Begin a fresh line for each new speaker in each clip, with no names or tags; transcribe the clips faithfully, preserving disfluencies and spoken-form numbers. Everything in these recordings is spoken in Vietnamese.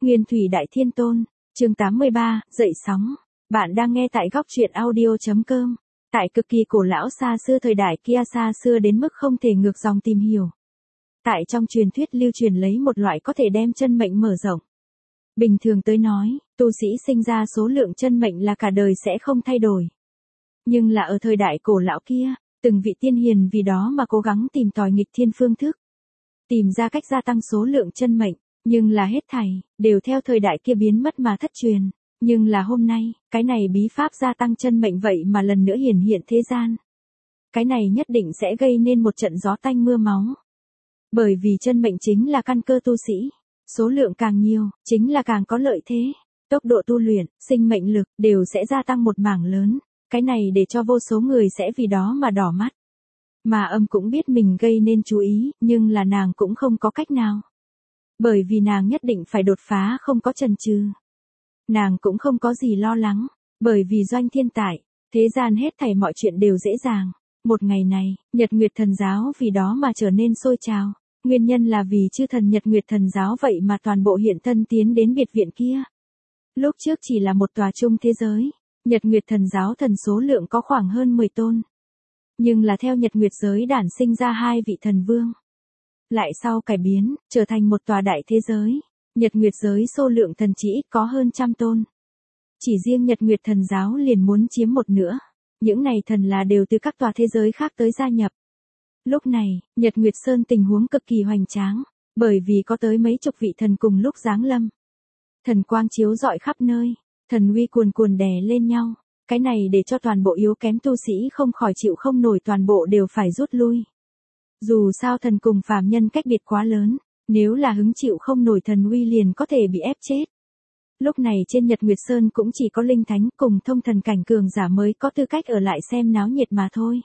Nguyên Thủy Đại Thiên Tôn, chương tám mươi ba, dậy sóng. Bạn đang nghe tại góc truyện audio.com. Tại cực kỳ cổ lão xa xưa thời đại kia, xa xưa đến mức không thể ngược dòng tìm hiểu. Tại trong truyền thuyết lưu truyền lấy một loại có thể đem chân mệnh mở rộng. Bình thường tới nói, tu sĩ sinh ra số lượng chân mệnh là cả đời sẽ không thay đổi. Nhưng là ở thời đại cổ lão kia, từng vị tiên hiền vì đó mà cố gắng tìm tòi nghịch thiên phương thức. Tìm ra cách gia tăng số lượng chân mệnh, nhưng là hết thảy, đều theo thời đại kia biến mất mà thất truyền. Nhưng là hôm nay, cái này bí pháp gia tăng chân mệnh vậy mà lần nữa hiển hiện thế gian. Cái này nhất định sẽ gây nên một trận gió tanh mưa máu. Bởi vì chân mệnh chính là căn cơ tu sĩ. Số lượng càng nhiều, chính là càng có lợi thế. Tốc độ tu luyện, sinh mệnh lực, đều sẽ gia tăng một mảng lớn. Cái này để cho vô số người sẽ vì đó mà đỏ mắt. Mà Âm cũng biết mình gây nên chú ý, nhưng là nàng cũng không có cách nào. Bởi vì nàng nhất định phải đột phá, không có chần chừ. Nàng cũng không có gì lo lắng, bởi vì Doanh Thiên tại, thế gian hết thảy mọi chuyện đều dễ dàng. Một ngày này, Nhật Nguyệt Thần Giáo vì đó mà trở nên sôi trào. Nguyên nhân là vì chư thần Nhật Nguyệt Thần Giáo vậy mà toàn bộ hiện thân tiến đến biệt viện kia. Lúc trước chỉ là một tòa chung thế giới, Nhật Nguyệt Thần Giáo thần số lượng có khoảng hơn mười tôn. Nhưng là theo Nhật Nguyệt giới đản sinh ra hai vị thần vương. Lại sau cải biến, trở thành một tòa đại thế giới. Nhật Nguyệt giới số lượng thần chỉ ít có hơn trăm tôn. Chỉ riêng Nhật Nguyệt Thần Giáo liền muốn chiếm một nửa. Những này thần là đều từ các tòa thế giới khác tới gia nhập. Lúc này, Nhật Nguyệt Sơn tình huống cực kỳ hoành tráng, bởi vì có tới mấy chục vị thần cùng lúc giáng lâm. Thần quang chiếu rọi khắp nơi, thần uy cuồn cuồn đè lên nhau. Cái này để cho toàn bộ yếu kém tu sĩ không khỏi chịu không nổi, toàn bộ đều phải rút lui. Dù sao thần cùng phàm nhân cách biệt quá lớn, nếu là hứng chịu không nổi thần uy liền có thể bị ép chết. Lúc này trên Nhật Nguyệt Sơn cũng chỉ có linh thánh cùng thông thần cảnh cường giả mới có tư cách ở lại xem náo nhiệt mà thôi.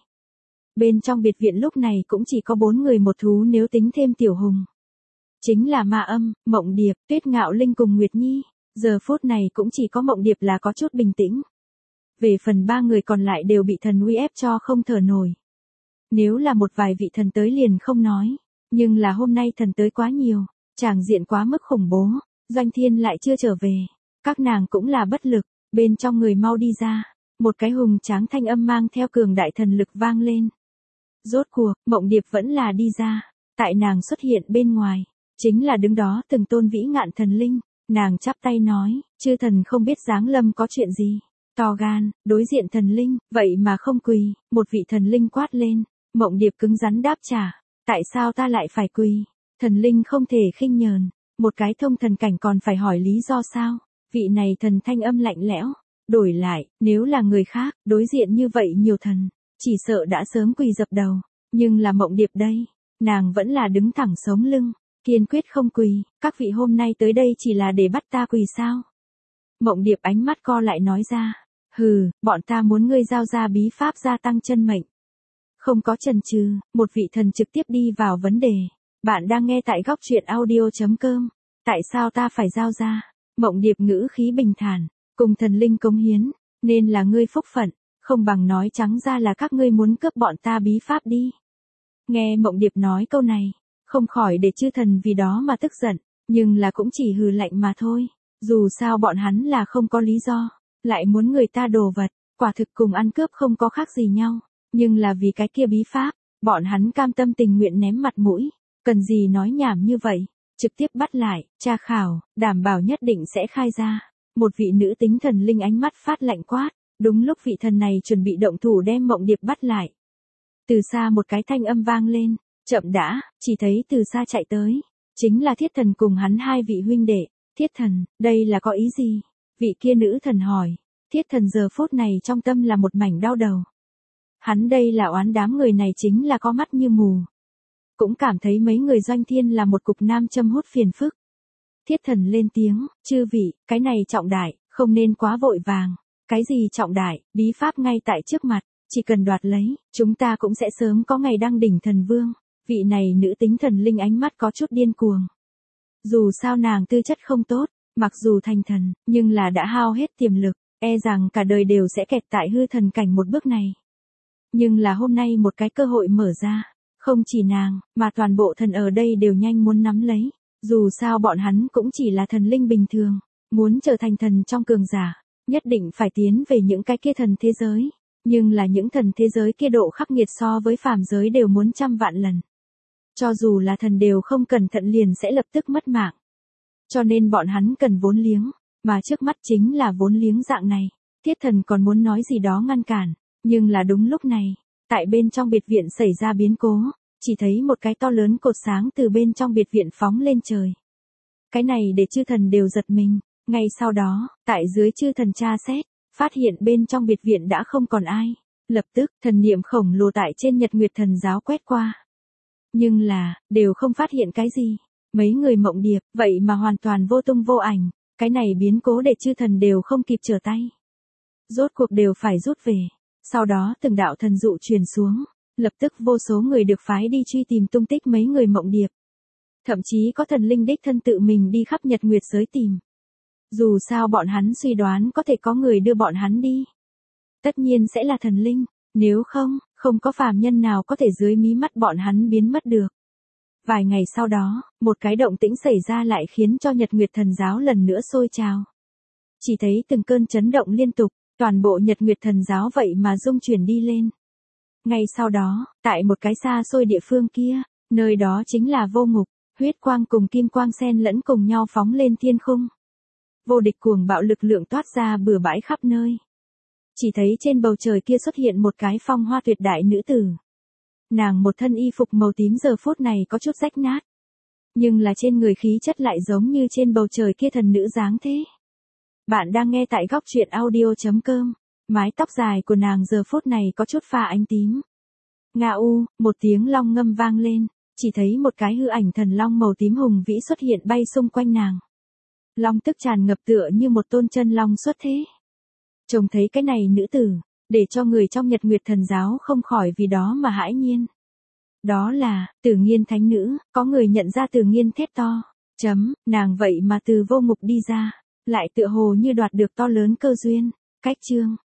Bên trong biệt viện lúc này cũng chỉ có bốn người một thú nếu tính thêm Tiểu Hùng. Chính là Ma Âm, Mộng Điệp, Tuyết Ngạo Linh cùng Nguyệt Nhi. Giờ phút này cũng chỉ có Mộng Điệp là có chút bình tĩnh. Về phần ba người còn lại đều bị thần uy ép cho không thở nổi. Nếu là một vài vị thần tới liền không nói. Nhưng là hôm nay thần tới quá nhiều, tràng diện quá mức khủng bố. Doanh Thiên lại chưa trở về. Các nàng cũng là bất lực, bên trong người mau đi ra. Một cái hùng tráng thanh âm mang theo cường đại thần lực vang lên. Rốt cuộc, Mộng Điệp vẫn là đi ra. Tại nàng xuất hiện bên ngoài, chính là đứng đó từng tôn vĩ ngạn thần linh. Nàng chắp tay nói, chư thần không biết giáng lâm có chuyện gì. To gan, đối diện thần linh, vậy mà không quỳ. Một vị thần linh quát lên. Mộng Điệp cứng rắn đáp trả. Tại sao ta lại phải quỳ? Thần linh không thể khinh nhờn. Một cái thông thần cảnh còn phải hỏi lý do sao? Vị này thần thanh âm lạnh lẽo. Đổi lại, nếu là người khác, đối diện như vậy nhiều thần, chỉ sợ đã sớm quỳ dập đầu. Nhưng là Mộng Điệp đây, nàng vẫn là đứng thẳng sống lưng, kiên quyết không quỳ. Các vị hôm nay tới đây chỉ là để bắt ta quỳ sao? Mộng Điệp ánh mắt co lại nói ra. Hừ, bọn ta muốn ngươi giao ra bí pháp gia tăng chân mệnh. Không có chần chừ, một vị thần trực tiếp đi vào vấn đề. Bạn đang nghe tại góc truyện audio.com. Tại sao ta phải giao ra? Mộng Điệp ngữ khí bình thản, cùng thần linh cống hiến, nên là ngươi phúc phận, không bằng nói trắng ra là các ngươi muốn cướp bọn ta bí pháp đi. Nghe Mộng Điệp nói câu này, không khỏi để chư thần vì đó mà tức giận, nhưng là cũng chỉ hừ lạnh mà thôi. Dù sao bọn hắn là không có lý do, lại muốn người ta đồ vật, quả thực cùng ăn cướp không có khác gì nhau. Nhưng là vì cái kia bí pháp, bọn hắn cam tâm tình nguyện ném mặt mũi, cần gì nói nhảm như vậy, trực tiếp bắt lại, tra khảo, đảm bảo nhất định sẽ khai ra. Một vị nữ tính thần linh ánh mắt phát lạnh quát, đúng lúc vị thần này chuẩn bị động thủ đem Mộng Điệp bắt lại. Từ xa một cái thanh âm vang lên, chậm đã, chỉ thấy từ xa chạy tới, chính là Thiết Thần cùng hắn hai vị huynh đệ. Thiết Thần, đây là có ý gì? Vị kia nữ thần hỏi. Thiết Thần giờ phút này trong tâm là một mảnh đau đầu. Hắn đây là oán đám người này chính là có mắt như mù. Cũng cảm thấy mấy người Doanh Thiên là một cục nam châm hút phiền phức. Thiết Thần lên tiếng, chư vị, cái này trọng đại, không nên quá vội vàng. Cái gì trọng đại, bí pháp ngay tại trước mặt, chỉ cần đoạt lấy, chúng ta cũng sẽ sớm có ngày đăng đỉnh thần vương. Vị này nữ tính thần linh ánh mắt có chút điên cuồng. Dù sao nàng tư chất không tốt, mặc dù thành thần, nhưng là đã hao hết tiềm lực, e rằng cả đời đều sẽ kẹt tại hư thần cảnh một bước này. Nhưng là hôm nay một cái cơ hội mở ra, không chỉ nàng, mà toàn bộ thần ở đây đều nhanh muốn nắm lấy. Dù sao bọn hắn cũng chỉ là thần linh bình thường, muốn trở thành thần trong cường giả, nhất định phải tiến về những cái kia thần thế giới, nhưng là những thần thế giới kia độ khắc nghiệt so với phàm giới đều muốn trăm vạn lần. Cho dù là thần đều không cẩn thận liền sẽ lập tức mất mạng. Cho nên bọn hắn cần vốn liếng, mà trước mắt chính là vốn liếng dạng này. Thiết thần còn muốn nói gì đó ngăn cản, nhưng là đúng lúc này, tại bên trong biệt viện xảy ra biến cố, chỉ thấy một cái to lớn cột sáng từ bên trong biệt viện phóng lên trời. Cái này để chư thần đều giật mình, ngay sau đó, tại dưới chư thần tra xét, phát hiện bên trong biệt viện đã không còn ai. Lập tức, thần niệm khổng lồ tại trên Nhật Nguyệt Thần Giáo quét qua. Nhưng là, đều không phát hiện cái gì. Mấy người mộng điệp, vậy mà hoàn toàn vô tung vô ảnh. Cái này biến cố để chư thần đều không kịp trở tay. Rốt cuộc đều phải rút về. Sau đó từng đạo thần dụ truyền xuống. Lập tức vô số người được phái đi truy tìm tung tích mấy người mộng điệp. Thậm chí có thần linh đích thân tự mình đi khắp Nhật Nguyệt giới tìm. Dù sao bọn hắn suy đoán có thể có người đưa bọn hắn đi. Tất nhiên sẽ là thần linh, nếu không, không có phàm nhân nào có thể dưới mí mắt bọn hắn biến mất được. Vài ngày sau đó, một cái động tĩnh xảy ra lại khiến cho Nhật Nguyệt Thần Giáo lần nữa sôi trào. Chỉ thấy từng cơn chấn động liên tục, toàn bộ Nhật Nguyệt Thần Giáo vậy mà rung chuyển đi lên. Ngay sau đó, tại một cái xa xôi địa phương kia, nơi đó chính là vô ngục, huyết quang cùng kim quang xen lẫn cùng nhau phóng lên thiên khung. Vô địch cuồng bạo lực lượng toát ra bừa bãi khắp nơi. Chỉ thấy trên bầu trời kia xuất hiện một cái phong hoa tuyệt đại nữ tử. Nàng một thân y phục màu tím giờ phút này có chút rách nát. Nhưng là trên người khí chất lại giống như trên bầu trời kia thần nữ dáng thế. Bạn đang nghe tại góc truyện audio chấm com. Mái tóc dài của nàng giờ phút này có chút pha ánh tím. Nga u, một tiếng long ngâm vang lên. Chỉ thấy một cái hư ảnh thần long màu tím hùng vĩ xuất hiện bay xung quanh nàng. Long tức tràn ngập tựa như một tôn chân long xuất thế. Trông thấy cái này nữ tử, để cho người trong Nhật Nguyệt Thần Giáo không khỏi vì đó mà hãi nhiên. Đó là, Tử Nghiên thánh nữ, có người nhận ra Tử Nghiên thét to, chấm, nàng vậy mà từ vô ngục đi ra, lại tựa hồ như đoạt được to lớn cơ duyên, cách chương,